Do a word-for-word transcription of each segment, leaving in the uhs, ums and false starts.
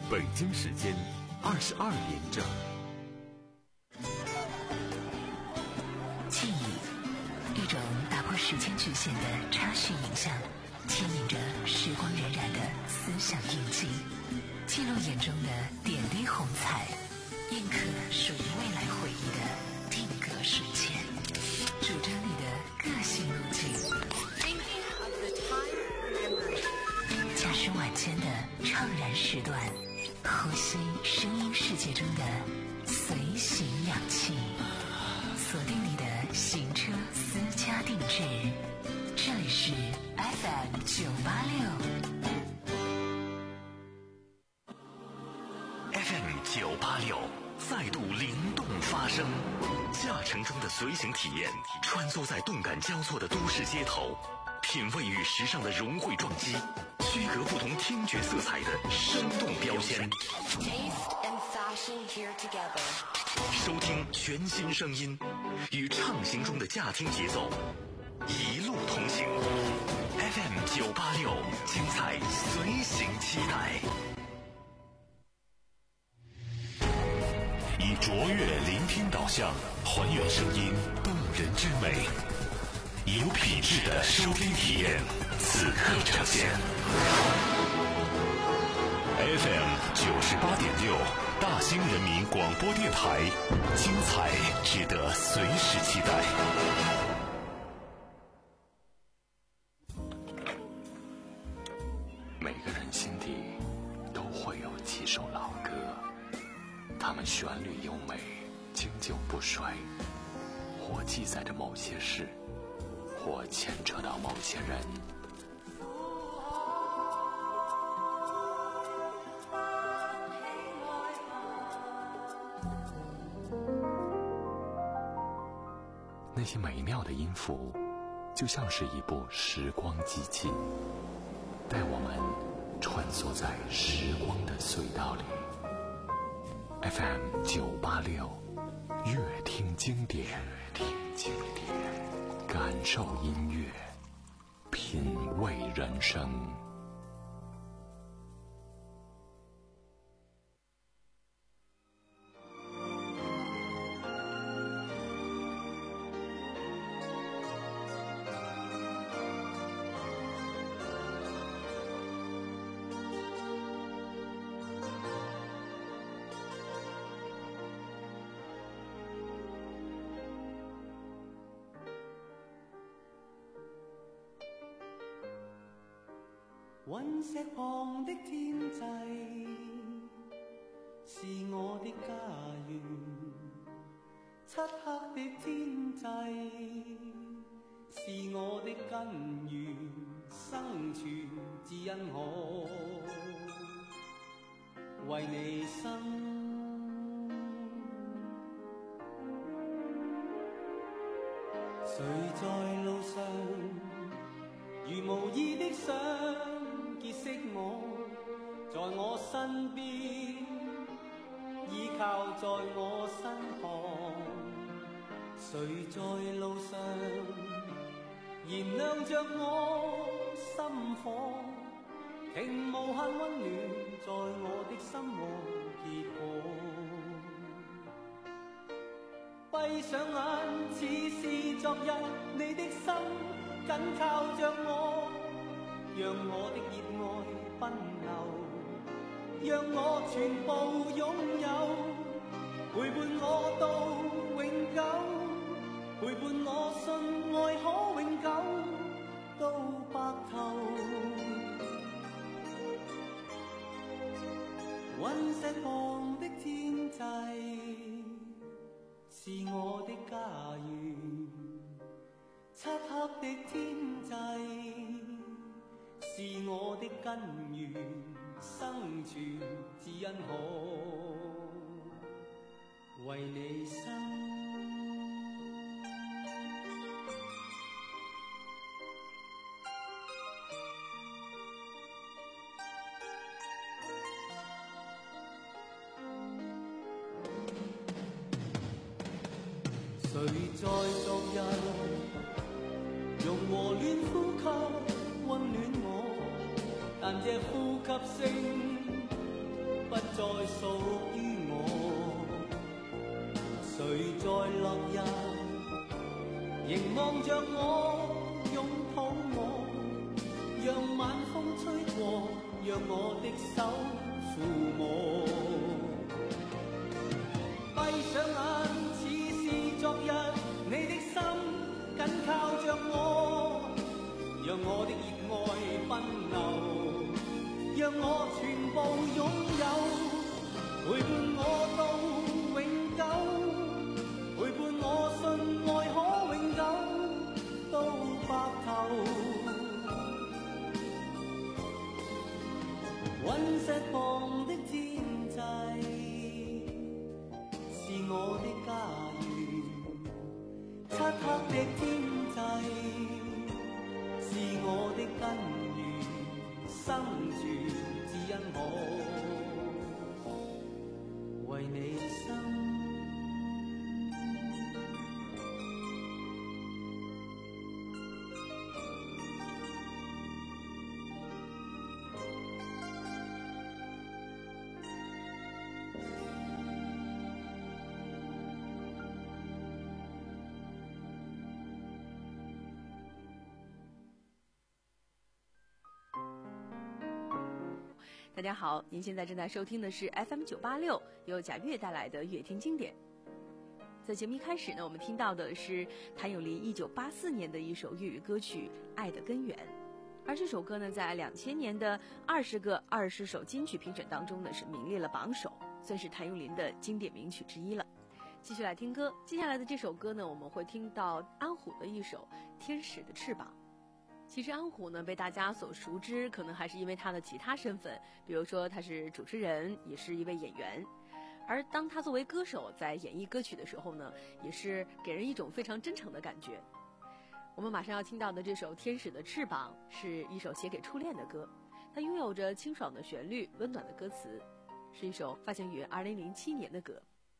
北京时间二十二点整。 记忆，一种打破时间局限的插叙影像，牵引着时光荏苒的思想印记，记录眼中的点滴红彩，印刻属于未来回忆的定格瞬间，主张你的个性路径，驾驶晚间的怅然时段，呼吸声音世界中的随行氧气，锁定你的行车私家定制，这里是 F M 九八六 F M 九八六再度灵动发声，驾乘中的随行体验，穿梭在动感交错的都市街头，品味与时尚的融汇撞击，区隔不同听觉色彩的生动标签。收听全新声音，与畅行中的驾听节奏，一路同行。F M 九八六，精彩随行期待。 以卓越聆听导向，还原声音动人之美，以有品质的收听体验，此刻呈现。F M 九十八点六，大兴人民广播电台，精彩值得随时期待。 每个人心底都会有几首老歌，它们旋律优美，经久不衰，或记载着某些事，或牵扯到某些人。那些美妙的音符，就像是一部时光机器，带我们穿梭在时光的隧道里。F M 九八六，乐听经典，乐听经典，感受音乐，品味人生。 陨石旁的天际是我的家園，漆黑的天際是我的根源，生存只因我為你生。誰在路上如無意的想結識我，在我身邊，依靠在我身旁。誰在路上燃亮着我心火，聽無限溫暖在我的心窩結果。閉上眼似是昨日，你的心緊靠着我，讓我的熱愛奔流，讓我全部擁有，陪伴我到永久，陪伴我信愛可永久到白頭。隕石旁的天際是我的家園，漆黑的天際是我的根源，生存只因可為你生。誰在昨日用和暖呼吸溫暖我，但這呼吸聲不不再屬於我。誰在落日凝望着我，擁抱我，讓晚風吹過，讓我的手撫摸。閉上眼似是昨日，你的心緊靠着我，讓我的熱愛奔流，讓我全部擁有，陪伴我到永久，陪伴我信愛可永久到白頭。隕石旁的天際是我的家園，漆黑的天際是我的根源，生存只因我為你生。 大家好，您现在正在收听的是 F M 九八六，由贾悦带来的乐听经典。在节目一开始呢，我们听到的是谭咏麟一九八四年的一首粤语歌曲《爱的根源》，而这首歌呢，在两千年的二十个二十首金曲评审当中呢，是名列了榜首，算是谭咏麟的经典名曲之一了。继续来听歌，接下来的这首歌呢，我们会听到安虎的一首《天使的翅膀》。其实安虎呢被大家所熟知，可能还是因为他的其他身份，比如说他是主持人，也是一位演员。而当他作为歌手在演绎歌曲的时候呢，也是给人一种非常真诚的感觉。我们马上要听到的这首《天使的翅膀》是一首写给初恋的歌，它拥有着清爽的旋律、温暖的歌词，是一首发行于二零零七年的歌。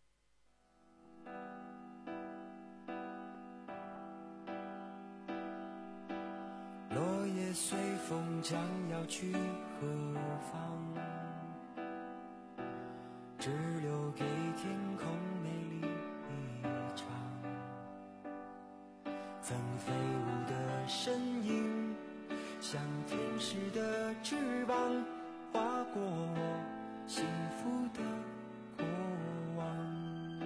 落叶随风将要去何方，只留给天空美丽一场。曾飞舞的身影像天使的翅膀，划过我幸福的过往。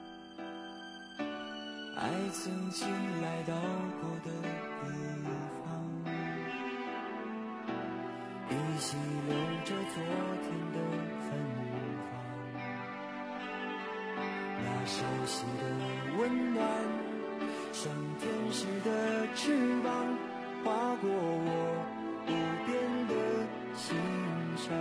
爱曾经来到过的地方，依稀留着昨天的芬芳，那熟悉的温暖，像天使的翅膀，划过我无边的心上。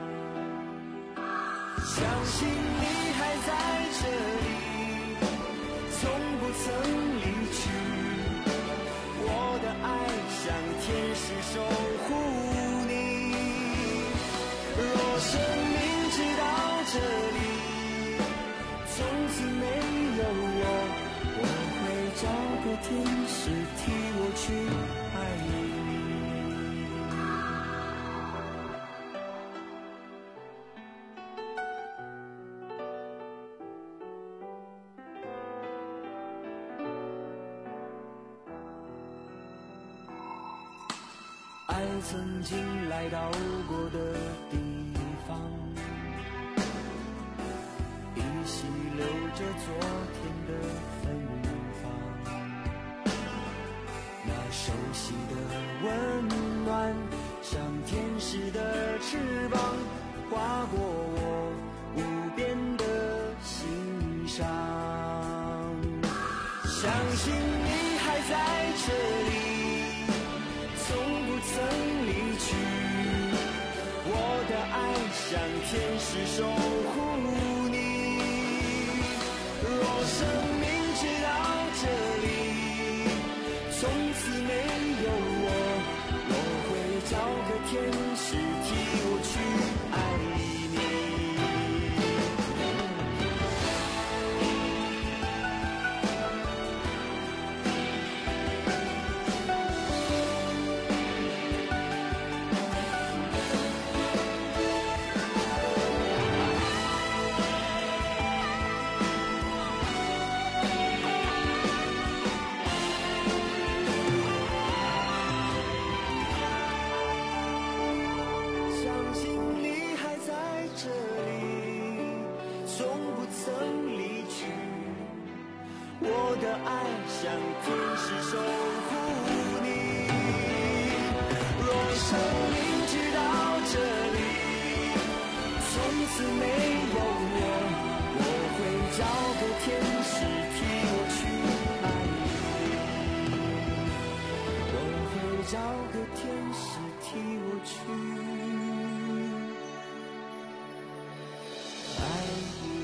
相信你还在这里，从不曾离去，我的爱像天使守护你。若生命直到这里，从此没有我，我会找个天使替我去爱你。爱曾经来到过的地方，依稀留着昨天的芬芳，那熟悉的温暖，像天使的翅膀，划过我无边的心上。相信你还在这里，从不曾离去，我的爱像天使守护你。若生命直到这里，从此没有我，我会找个天使替我去爱你。 我的爱像天使守护你。若生命直到这里，从此没有我，我会找个天使替我去爱你，我会找个天使替我去爱你。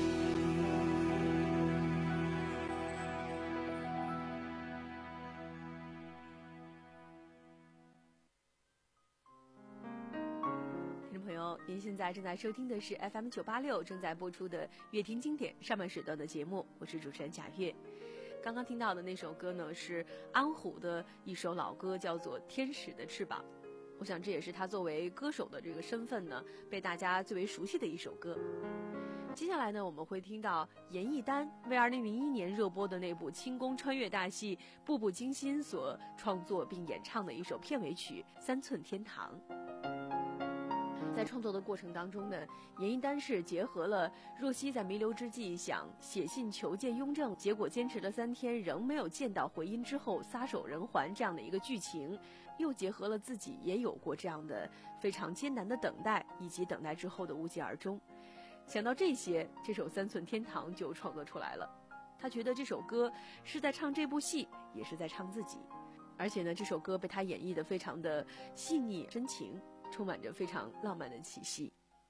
听众朋友，您现在正在收听的是 F M 九八六正在播出的乐听经典上半时段的节目，我是主持人贾月。刚刚听到的那首歌呢，是安虎的一首老歌，叫做《天使的翅膀》。我想这也是他作为歌手的这个身份呢，被大家最为熟悉的一首歌。接下来呢，我们会听到严艺丹为二零零一年热播的那部清宫穿越大戏《步步惊心》所创作并演唱的一首片尾曲《三寸天堂》。在创作的过程当中呢，严艺丹是结合了若曦在弥留之际想写信求见雍正，结果坚持了三天仍没有见到回音之后撒手人寰这样的一个剧情，又结合了自己也有过这样的非常艰难的等待，以及等待之后的无疾而终。想到这些，这首《三寸天堂》就创作出来了。他觉得这首歌是在唱这部戏，也是在唱自己，而且呢，这首歌被他演绎得非常的细腻真情，充满着非常浪漫的气息。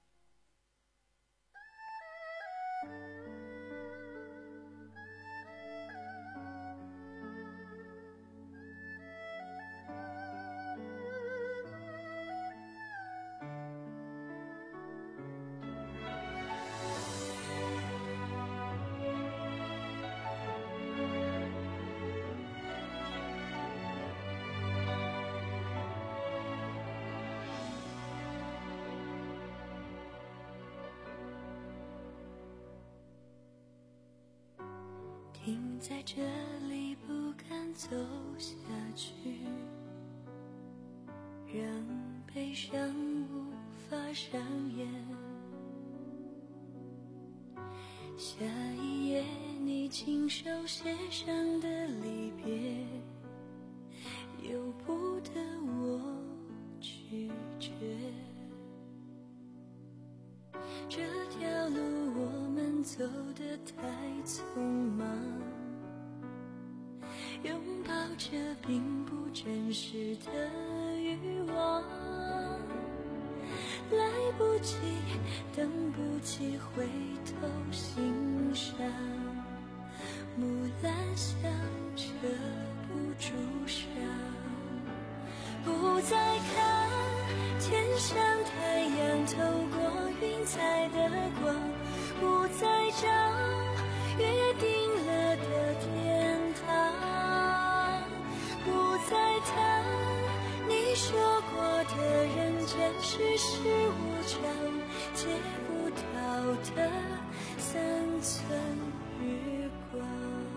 停在这里不敢走下去，让悲伤无法上演。下一页你亲手写上的离别，由不得我拒绝。这条路我们走得太匆忙，拥抱着并不真实的欲望，来不及等不及回头欣赏，木兰香遮不住伤，不再看天上太阳透过云彩的光，不再找约定了的天堂，不再谈你说过的人间世事无常，借不到的三寸月光。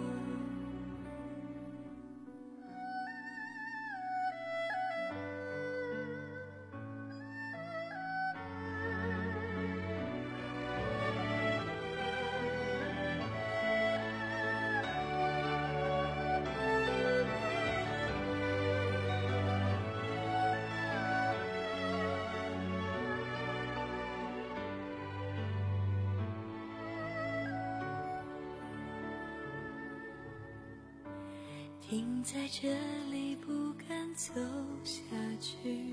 停在这里不敢走下去，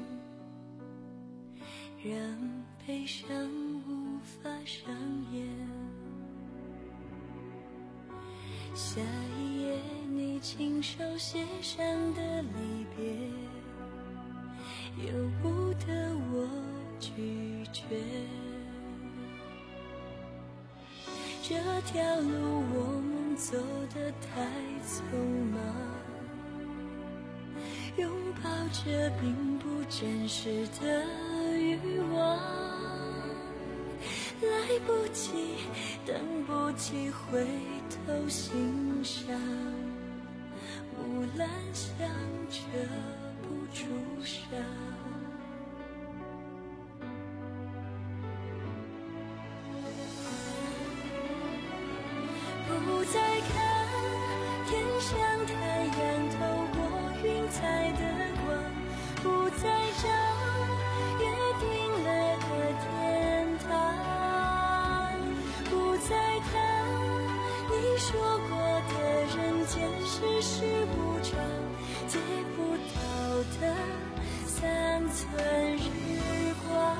让悲伤无法上演。下一页你亲手写上的离别，由不得我拒绝。这条路我们走得太匆忙，拥抱着并不真实的欲望，来不及等不及回头欣赏，木兰香遮不住伤，不再看天阳透过云彩的光，不再找约定了的天堂，不再谈你说过的人间世事无常，借不到的三寸日光。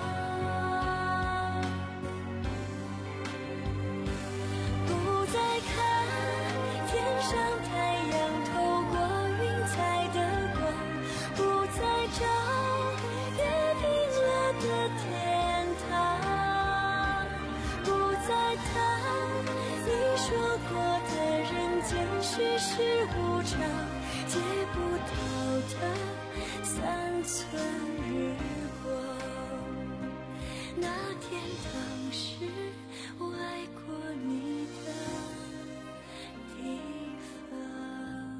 不再看天上太阳透过云彩的光，不再找约定了的天堂，不再谈你说过的人间世事无常，借不到的三寸日光。那天当时我爱过你的地方。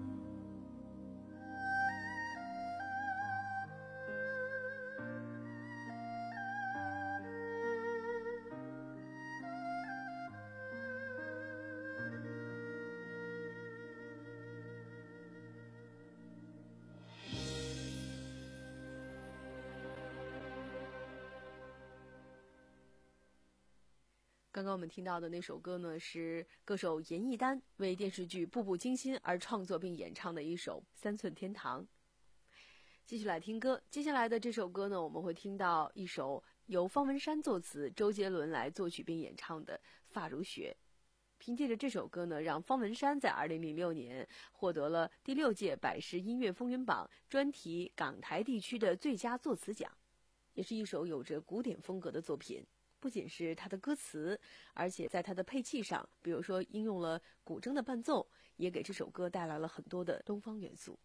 刚刚我们听到的那首歌呢，是歌手严艺丹为电视剧《步步惊心》而创作并演唱的一首《三寸天堂》。继续来听歌，接下来的这首歌呢，我们会听到一首由方文山作词、周杰伦来作曲并演唱的《发如雪》。凭借着这首歌呢，让方文山在二零零六年获得了第六届百时音乐风云榜专题港台地区的最佳作词奖，也是一首有着古典风格的作品。不仅是它的歌词，而且在它的配器上，比如说应用了古筝的伴奏，也给这首歌带来了很多的东方元素。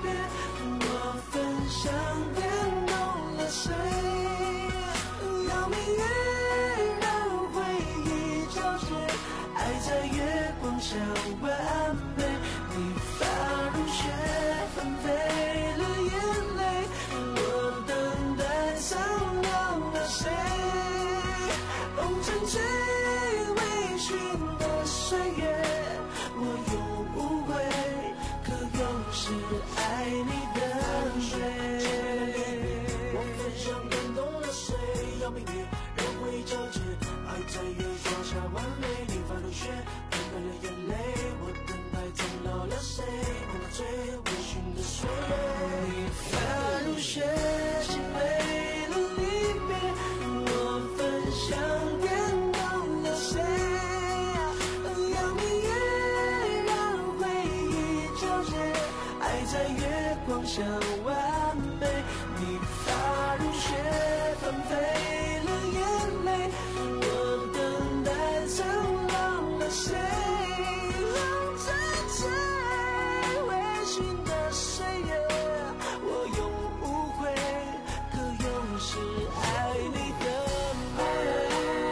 要是爱你的美。我分享感动了谁？要明月人会皎洁，爱在月光下完美。你发如雪，喷干了眼泪。我等待苍老了谁？碰到最微醺的水。你发如雪，心没了离别。我分享感动了谁？要明月让回忆皎洁，爱在月光下完美。你发如雪，纷飞了眼泪。我等待苍老了谁？浪在最微醺的岁月，我永无悔，可永是爱你的美。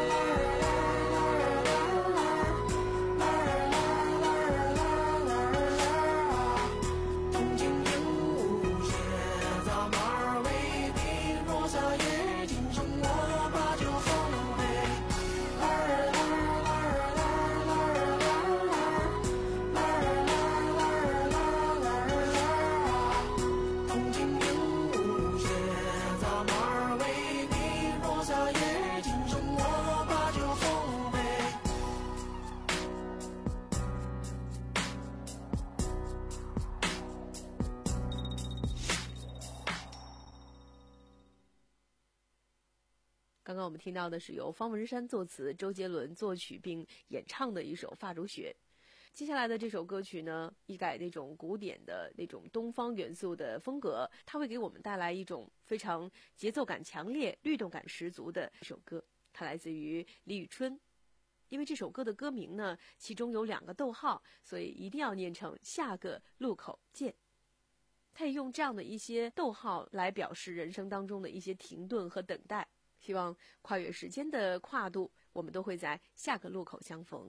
刚刚我们听到的是由方文山作词、周杰伦作曲并演唱的一首《发如雪》。接下来的这首歌曲呢，一改那种古典的那种东方元素的风格，它会给我们带来一种非常节奏感强烈、律动感十足的一首歌。它来自于李宇春。因为这首歌的歌名呢，其中有两个逗号，所以一定要念成下个路口见。它也用这样的一些逗号来表示人生当中的一些停顿和等待。希望跨越时间的跨度，我们都会在下个路口相逢。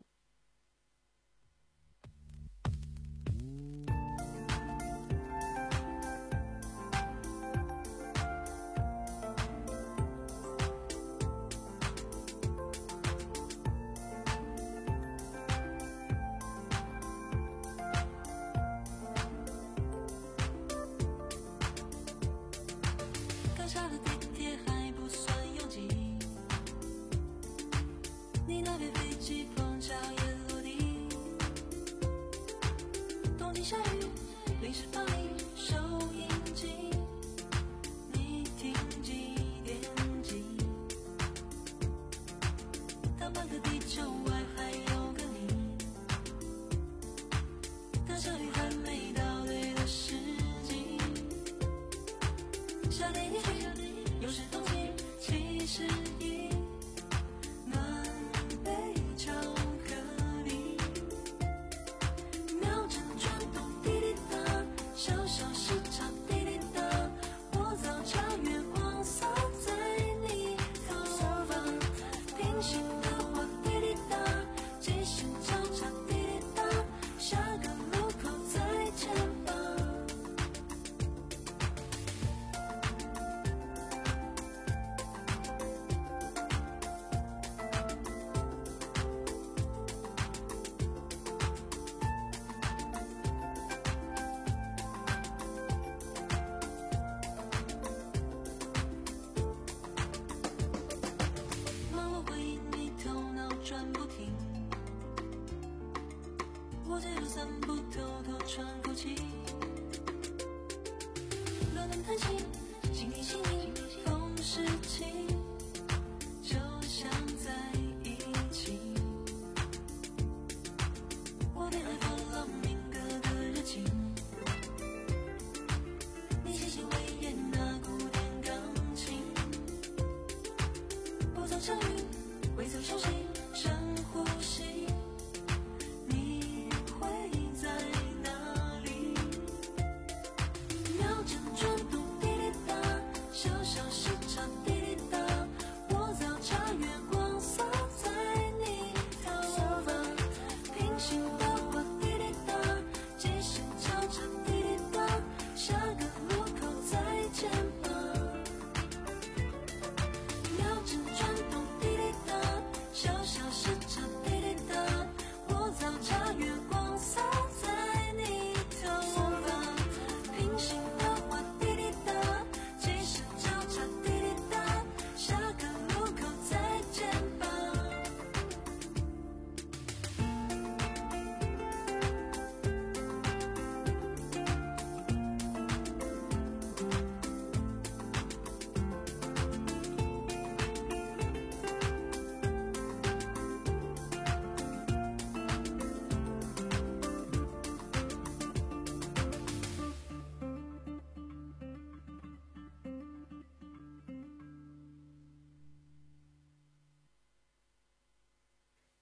刚下的地铁还不算拥挤，你那边飞机碰巧也落地，东京下雨，临时放映收音机，你听几点几？当半个地球外还有个你，当相遇还没到对的时机，夏天也许有时冬季其实已暖杯巧克力，秒针转动滴滴答，小小时差滴滴答，我早超越光扫在你头发，平行的话滴滴答，即时交叉滴滴答，下个路口再见吧。忙我回忆你头脑转不停，我这路散步偷偷喘口气，乱弹弹琴，心听心听风时起，就像在一起。我恋爱佛朗明哥的热情，你细细微演那古典钢琴，不曾相遇，未曾熟悉，深呼吸，你会在哪里？秒针转动滴滴答，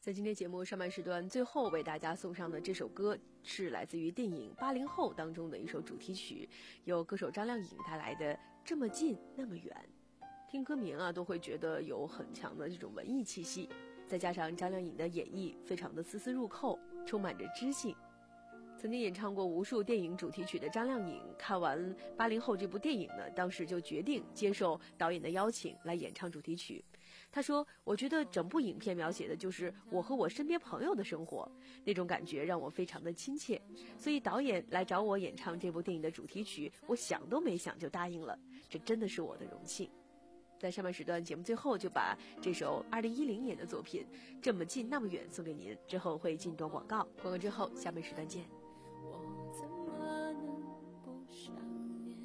在今天节目上半时段最后为大家送上的这首歌是来自于电影《八零后》当中的一首主题曲，由歌手张靓颖带来的《这么近那么远》。听歌名啊都会觉得有很强的这种文艺气息，再加上张靓颖的演绎非常的丝丝入扣，充满着知性。曾经演唱过无数电影主题曲的张靓颖，看完《八零后》这部电影呢，当时就决定接受导演的邀请来演唱主题曲。他说，我觉得整部影片描写的就是我和我身边朋友的生活，那种感觉让我非常的亲切，所以导演来找我演唱这部电影的主题曲，我想都没想就答应了，这真的是我的荣幸。在上半时段节目最后就把这首二零一零年的作品《这么近那么远》送给您，之后会进段广告，广告之后下半时段见。 我怎么能不想念？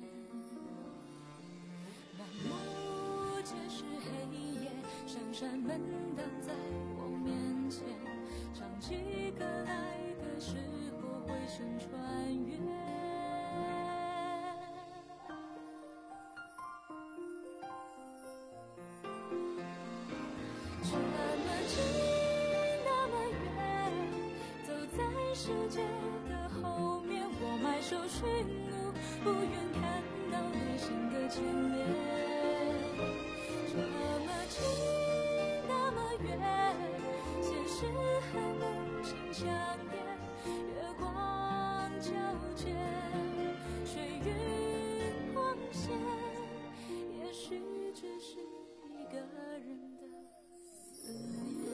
满目皆是黑夜，闪闪门挡在我面前，唱起歌来的时候回声穿越。这么近那么远，走在世界的后面，我埋首寻路，不愿看到内心的牵连。这么近那么远，现实和梦境相连，月光皎洁，水云光线，也许只是一个人的思念。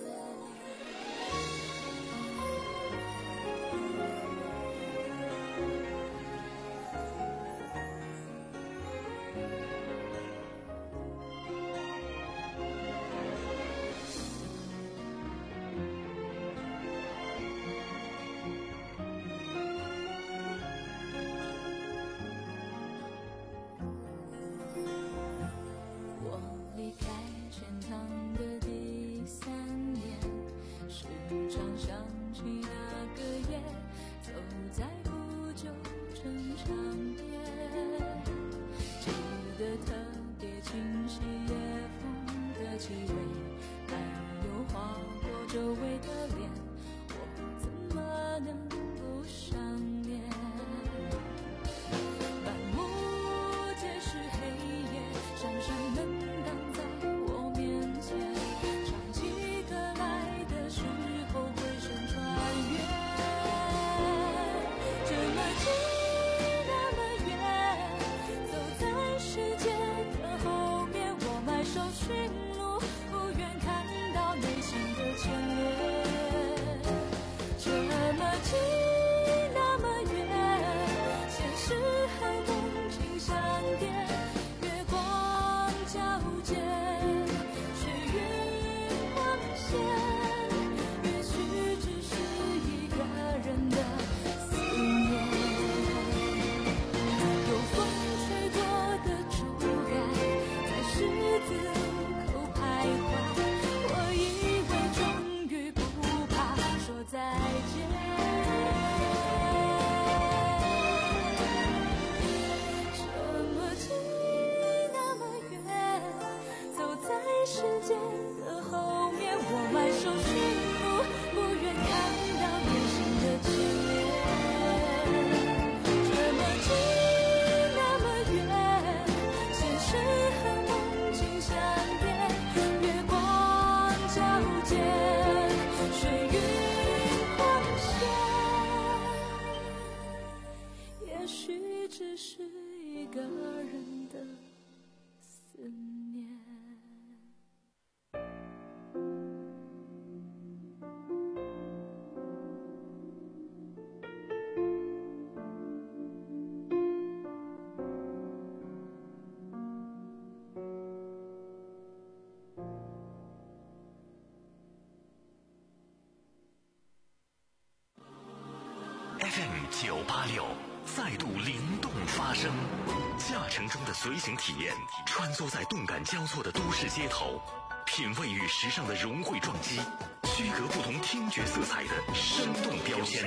我离开天堂的第三年，时常想起那个夜，走在不久城墙边，记得特别清晰夜风的气味，还有划过周围的脸，我怎么能不想念？满目皆是黑夜，闪闪门挡在我面前，唱起歌来的时候回声穿越。这么近那么远，走在世界的后面，我埋首寻路，不愿看到内心的牵连。这么近那么远，现实和梦境相连，月光皎洁，水云光线，也许只是一个人的思念。有风吹过的触感，在十字路口徘徊，我以为终于不怕说再见。这么近那么远，走在世界的后面，我埋首寻路，不愿看到内心的牵连。这么近那么远，现实和梦境相连，月光皎洁，水云光线，也许只是一个人的思念。 F M 九八六再度灵动发声，驾乘中的随行体验，穿梭在动感交错的都市街头，品味与时尚的融汇撞击，区隔不同听觉色彩的生动标签。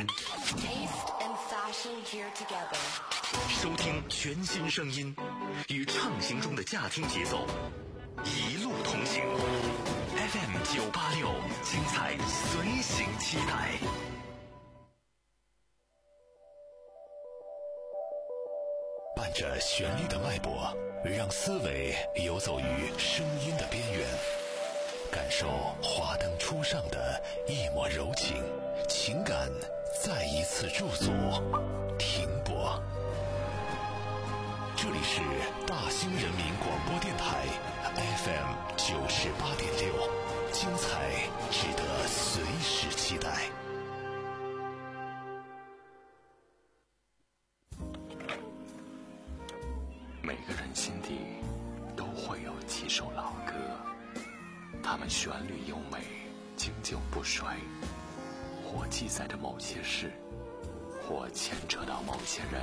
收听全新声音，与畅行中的驾听节奏， 一路同行。F M 九八六，精彩随行期待。 伴着旋律的脉搏，让思维游走于声音的边缘，感受华灯初上的一抹柔情，情感再一次驻足停泊。这里是大兴人民广播电台 F M 九十八点六，精彩值得随时期待。 每个人心底都会有几首老歌，它们旋律优美，经久不衰，或记载着某些事，或牵扯到某些人。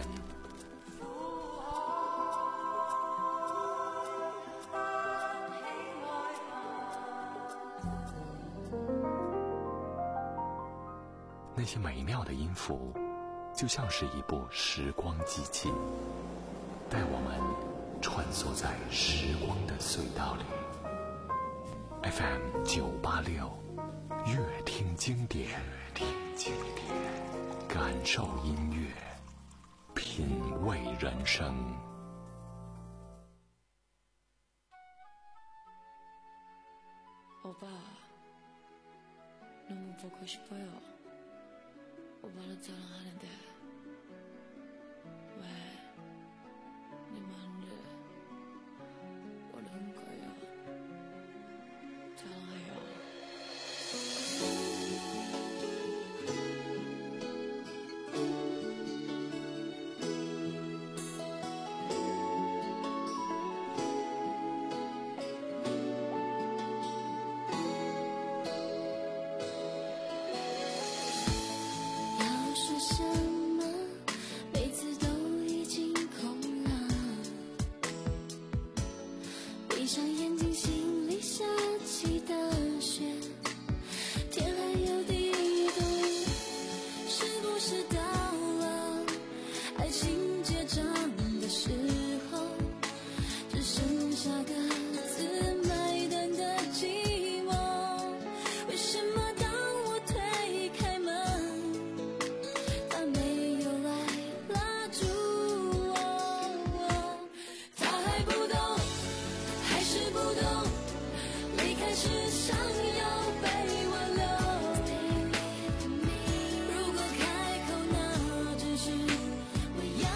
那些美妙的音符，就像是一部时光机器，带我们穿梭在时光的隧道里。F M 九八六，乐听经典，听经典，感受音乐，品味人生。 오빠너무보고싶어요오빠는사랑하는데 왜 네 마음을 모르는 거예요? 사랑해요.我要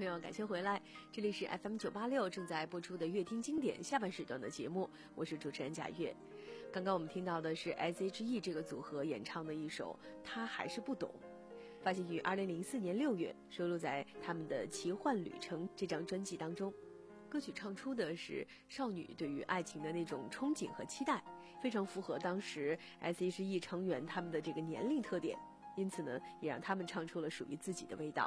朋友，感谢回来，这里是 F M 九八六正在播出的乐听经典下半时段的节目，我是主持人贾月。刚刚我们听到的是 S H E 这个组合演唱的一首《他还是不懂》，发行于二零零四年六月，收录在他们的《奇幻旅程》这张专辑当中。歌曲唱出的是少女对于爱情的那种憧憬和期待，非常符合当时 S H E 成员他们的这个年龄特点，因此呢，也让他们唱出了属于自己的味道。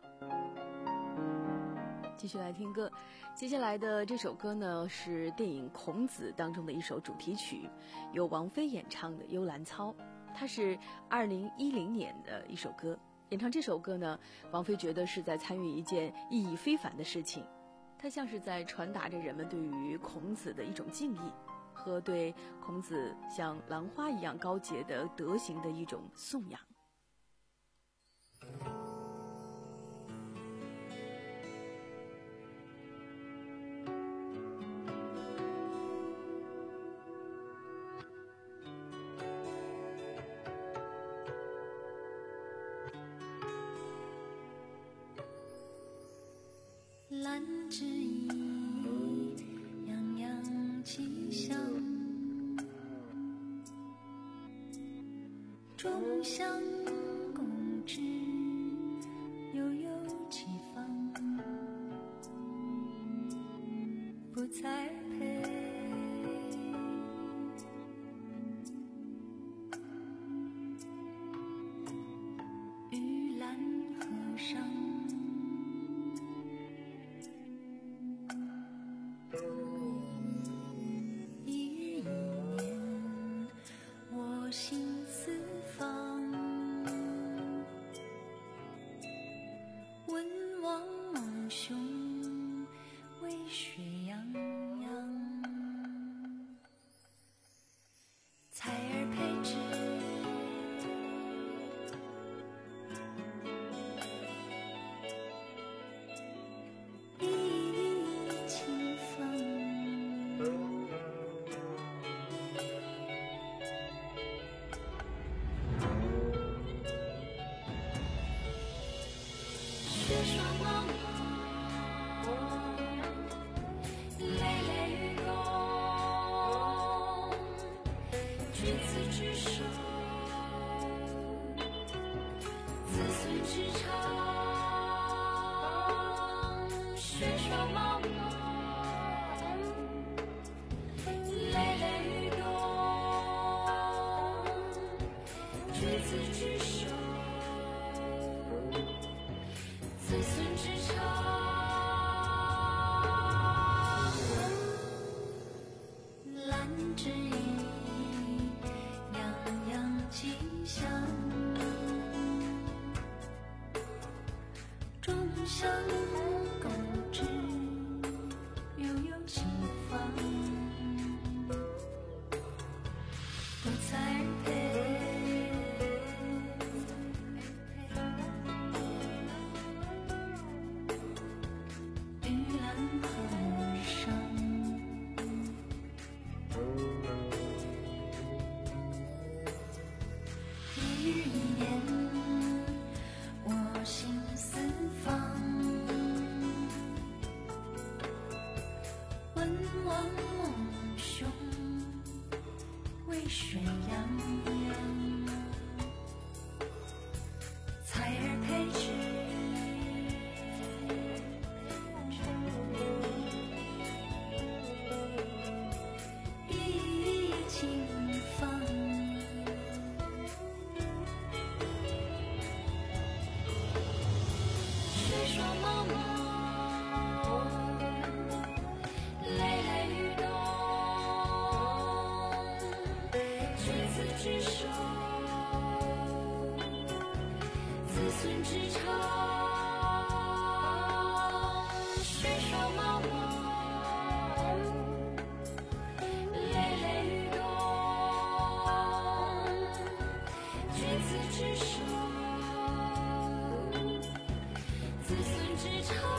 继续来听歌，接下来的这首歌呢是电影《孔子》当中的一首主题曲，由王菲演唱的《幽兰操》，它是二零一零年的一首歌。演唱这首歌呢，王菲觉得是在参与一件意义非凡的事情，它像是在传达着人们对于孔子的一种敬意，和对孔子像兰花一样高洁的德行的一种颂扬。 兰之意，洋洋气象，众香共知，悠悠其方，不再配。玉兰河上，一日一年，我心四方，温王蒙兄，渭水洋洋，采而佩之，一清芳。雪霜茫茫，累累雨冬，举子之手，子孙之长。雪霜茫茫，累累雨冬，举子之手，子孙之长。兰之意，洋洋气象，众香共知，悠悠其方，不再配。玉兰河上，一日一年，我心四方，温王蒙兄，渭水洋洋，采而佩之，一清芳。雪霜茫茫，累累雨冬，举子之手，子孙之长。雪霜茫茫，累累雨冬，举子之手，子孙之长。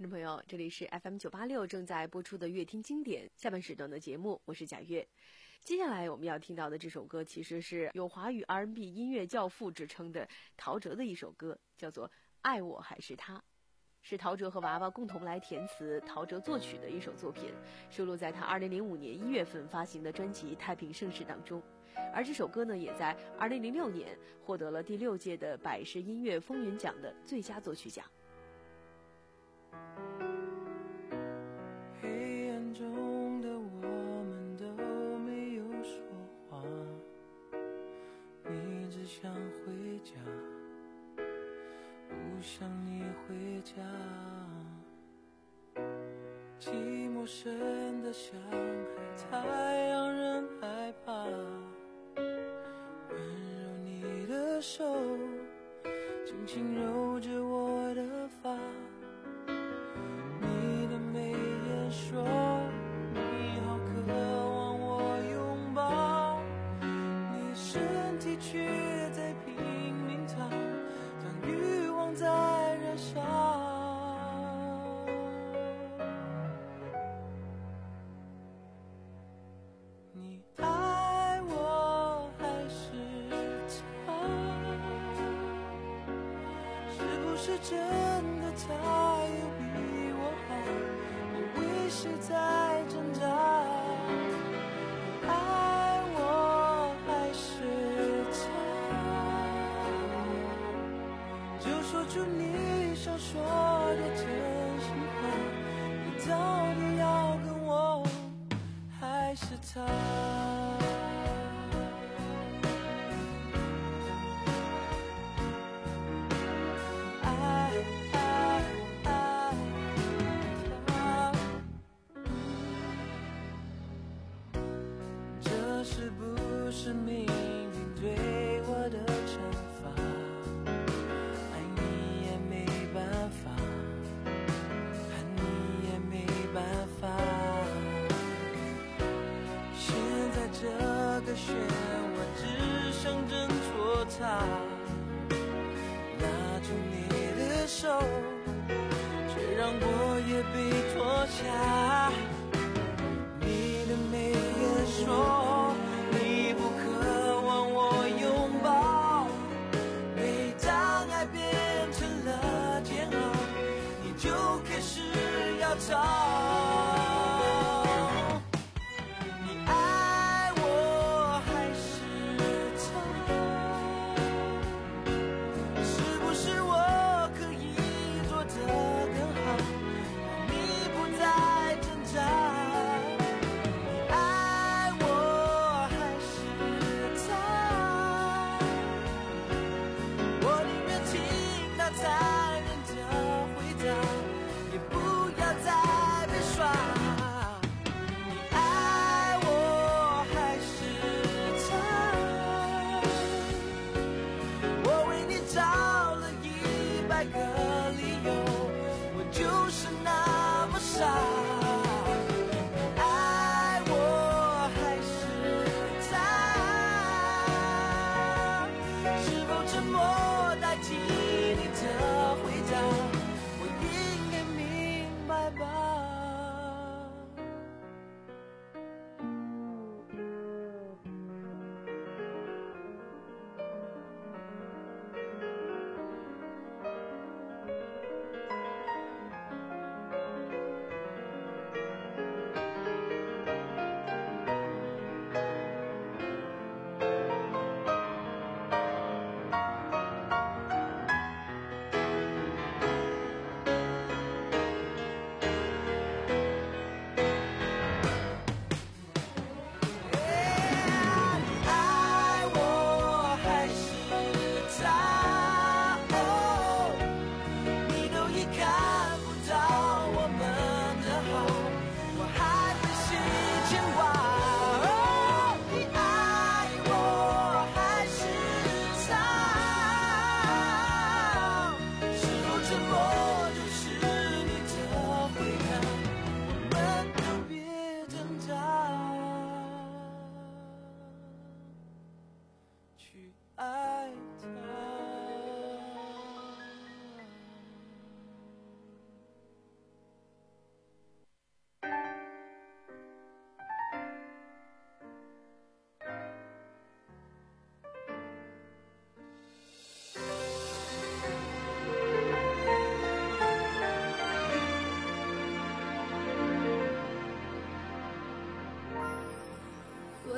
听众朋友，这里是 F M 九八六正在播出的乐听经典下半时段的节目，我是贾月。接下来我们要听到的这首歌，其实是有华语 R and B 音乐教父之称的陶喆的一首歌，叫做《爱我还是他》，是陶喆和娃娃共同来填词，陶喆作曲的一首作品，收录在他二零零五年一月份发行的专辑《太平盛世》当中。而这首歌呢，也在二零零六年获得了第六届的百世音乐风云奖的最佳作曲奖。 黑暗中的我们都没有说话，你只想回家，不想你回家，寂寞深的像海，太让人害怕，温柔你的手轻轻揉着我的发，你的眉眼说你好渴望我拥抱，你身体却在拼命逃，当欲望在燃烧，你爱我还是他？是不是真的他有比我好？你为谁在挣扎？爱我还是他？就说出你想说的真心话，你到底要跟我还是他？这是不是命运对我的惩罚？爱你也没办法，恨你也没办法，现在这个漩涡只剩挣脱它，拉住你的手，却让我也被拖下，你的眉眼说你不渴望我拥抱，每当爱变成了煎熬，你就开始要找，你爱我还是他？是不是我可以做得更好，让你不再挣扎？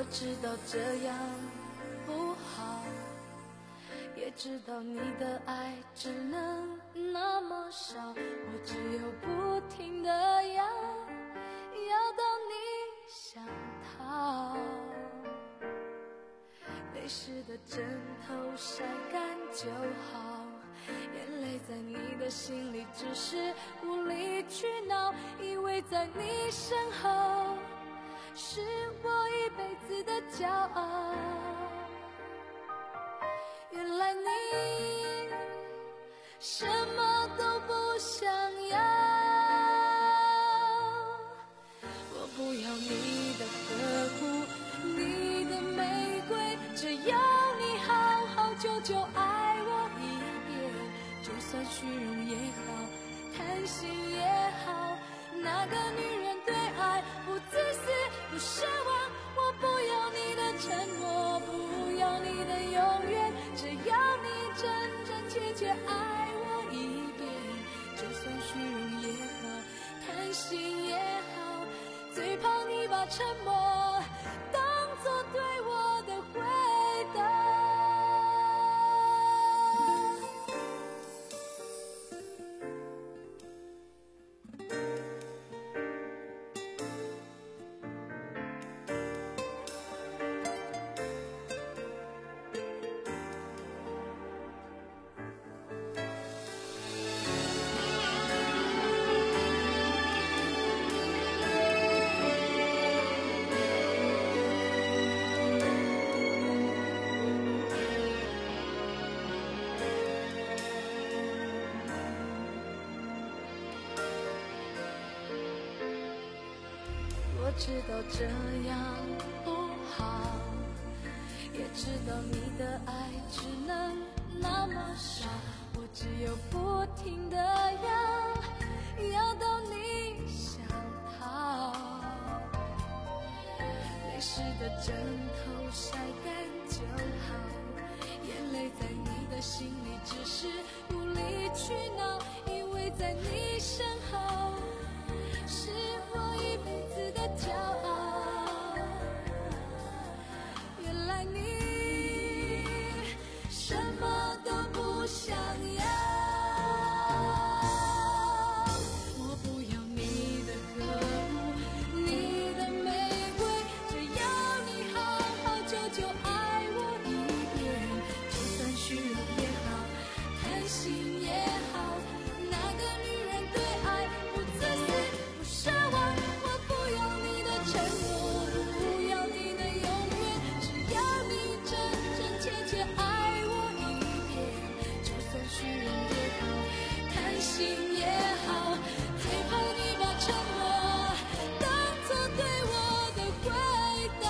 知道这样不好，也知道你的爱只能那么少，我只有不停地要，要到你想逃。泪湿的枕头晒干就好，眼泪在你的心里只是无理取闹，以为在你身后是我一辈子的骄傲。原来你什么都不想要，我不要你的呵护，你的玫瑰，只要你好好久久爱我一遍，就算虚荣也好，贪心也好，那个女人对爱不自私不奢望，我不要你的承诺，不要你的永远，只要你真真切切爱我一遍，就算虚荣也好，贪心也好，最怕你把沉默当作对我的回答。我知道这样不好，也知道你的爱只能那么少，我只有不停地要，要到你想逃。泪湿的枕头晒干就好，眼泪在你的心里只是无理取闹，以为在你身后是我一辈子的骄傲。原来你什么都不想要，我不要你的呵护，你的玫瑰，只要你好好久久爱我一遍，就算虚荣也好，贪心也好，那个女人对爱不自私不奢望，我不要你的承诺，不要你的永远，只要你真真切切爱我一遍，就算虚荣也好，贪心也好，最怕你把沉默当作对我的回答。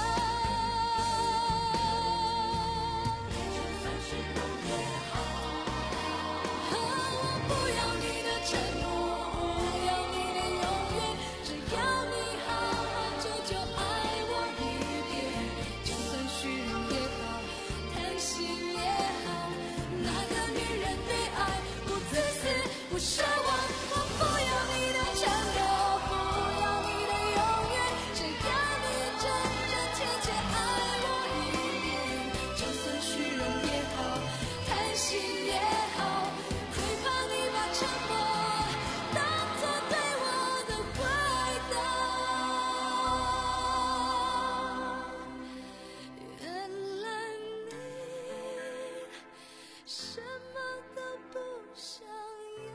就算虚荣也好，我不要你的承诺，不要你的永远，只要你好好久久爱我一遍，就算虚荣也好，贪心也好，那个女人对爱不自私不奢望，我不要你的承诺，不要你的永远，只要你真真切切爱我一遍，就算虚荣也好，贪心也好，最怕你把沉默当作对我的回答。原来你什么都不想要。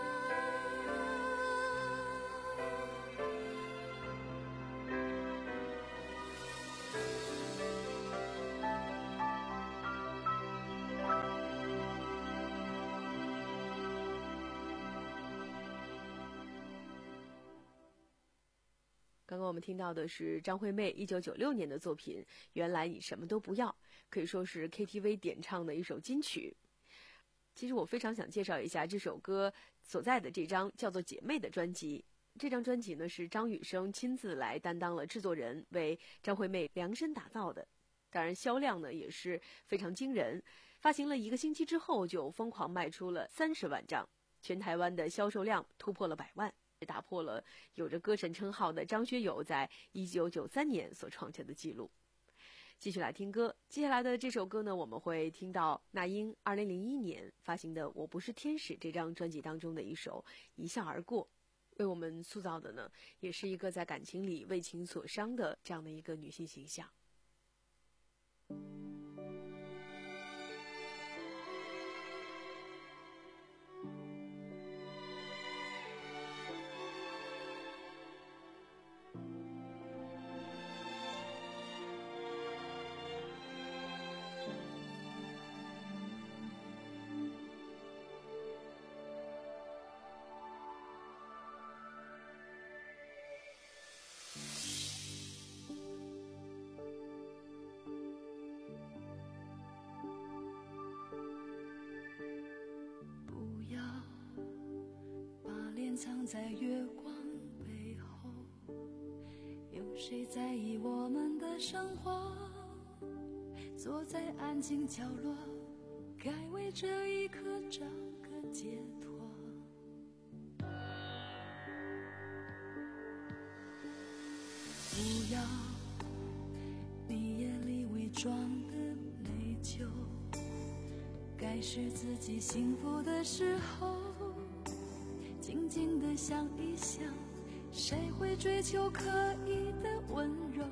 刚刚我们听到的是张惠妹一九九六年的作品《原来你什么都不要》，可以说是 K T V 点唱的一首金曲。其实我非常想介绍一下这首歌所在的这张叫做《姐妹》的专辑。这张专辑呢是张雨生亲自来担当了制作人，为张惠妹量身打造的。当然销量呢也是非常惊人，发行了一个星期之后就疯狂卖出了三十万张，全台湾的销售量突破了百万，打破了有着歌神称号的张学友在一九九三年所创下的记录。 继续来听歌，接下来的这首歌呢，我们会听到那英二零零一年发行的《我不是天使》这张专辑当中的一首《一笑而过》，为我们塑造的呢，也是一个在感情里为情所伤的这样的一个女性形象。 藏在月光背后，有谁在意我们的生活？坐在安静角落，该为这一刻找个解脱。不要你眼里伪装的内疚，该是自己幸福的时候，静静地想一想，谁会追求可以的温柔？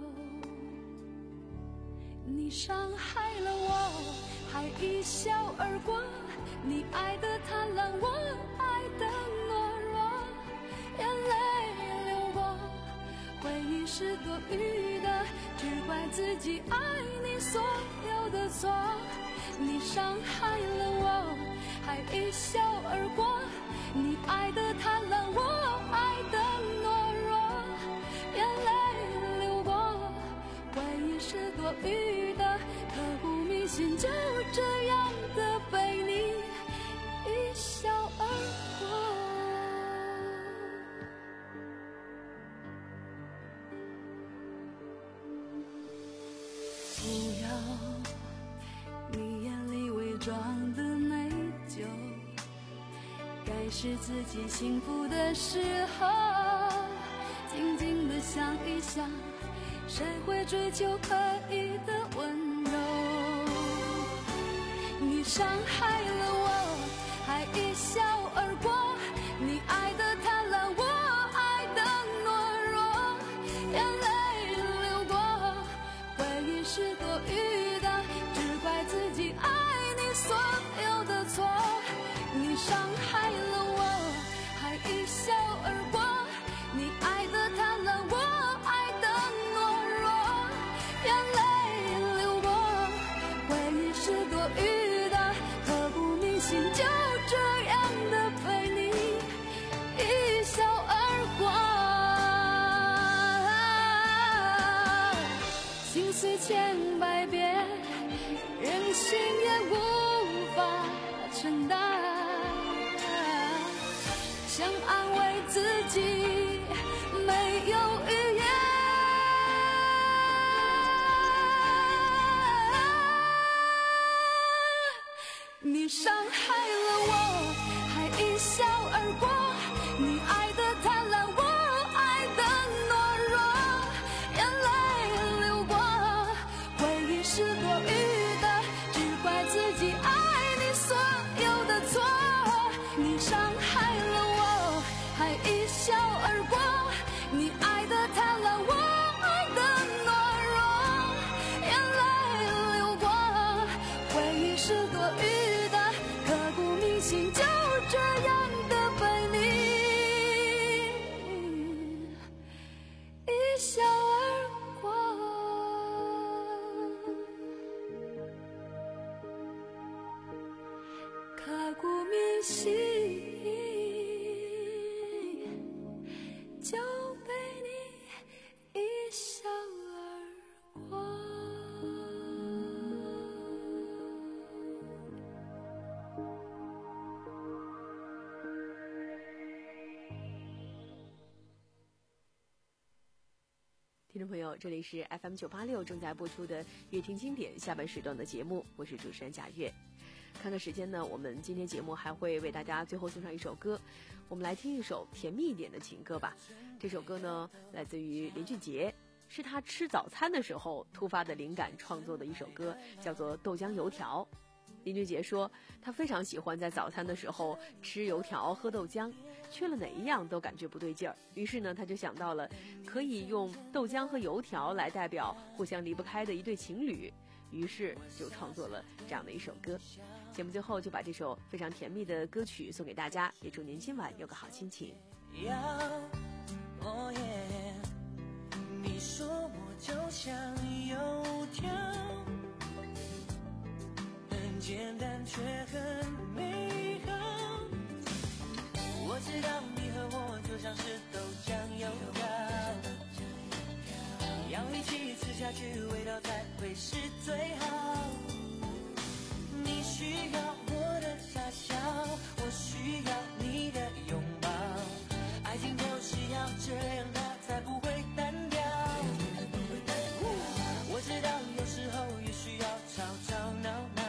你伤害了我，还一笑而过，你爱的贪婪，我爱的懦弱，眼泪流过，回忆是多余的，只怪自己爱你所有的错。你伤害了我，还一笑而过，你爱的贪婪，我爱的懦弱，眼泪流过，回忆是多余的，刻骨铭心，就这样的被你一笑而过。不要你眼里伪装的内疚，该是自己幸福的时候，静静地想一想，谁会追求可以的温柔？你伤害了我，还一笑而过，你爱的贪婪，我爱的懦弱，眼泪流过，回忆是多余的，只怪自己爱你所有的错。你伤害了我，还一笑而过，你爱的贪婪，我爱的懦弱，眼泪流过，回忆是多余的，刻骨铭心，就这样的被你一笑而过。心碎千百遍，任性也无法承担，想安慰自己，没有语言。你伤害了我，还一笑而过，你爱的贪婪，我爱的懦弱，眼泪流过，回忆是多余的，只怪自己爱你所有的错。你伤害了我，还一笑而过，你爱的贪婪，我爱的懦弱，眼泪流过，回忆是多余的，刻骨铭心，就这样的被你一笑而过。刻骨铭心，就被你一笑而过。 听众朋友，这里是 F M 九八六正在播出的乐听经典下半时段的节目，我是主持人贾月。看看时间呢，我们今天节目还会为大家最后送上一首歌，我们来听一首甜蜜一点的情歌吧。这首歌呢，来自于林俊杰， 是他吃早餐的时候突发的灵感创作的一首歌，叫做《豆浆油条》。林俊杰说，他非常喜欢在早餐的时候吃油条喝豆浆，缺了哪一样都感觉不对劲儿。于是呢，他就想到了可以用豆浆和油条来代表互相离不开的一对情侣，于是就创作了这样的一首歌。节目最后就把这首非常甜蜜的歌曲送给大家，也祝您今晚有个好心情。 哦耶，你说我就像油条，很简单却很美好。我知道你和我就像是豆浆油条，要一起吃下去，味道才会是最好。你需要我的傻笑，我需要你的拥抱，爱情就是要这样，它才不会单调。我知道有时候也需要吵吵闹闹，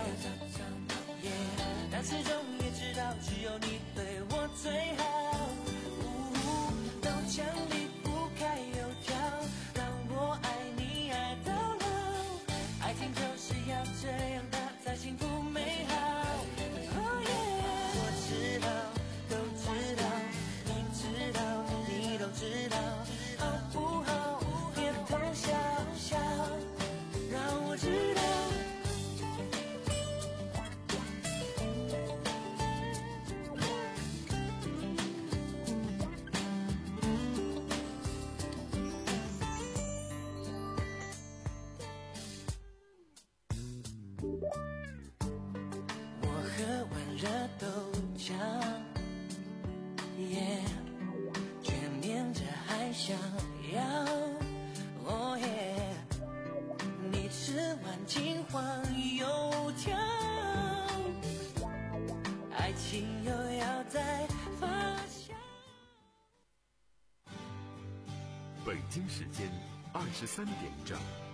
但始终也知道只有你对我最好。豆浆离不开油条，让我爱你爱到老，爱情就是要这样，它才幸福美好。Oh yeah， 我知道，都知道，你知道，你都知道，好不好？别偷笑笑，让我知道。我喝完热豆浆，耶，却念着还想要，哦耶，你吃完金黄油条，爱情又要再发酵。 北京时间二十三点整。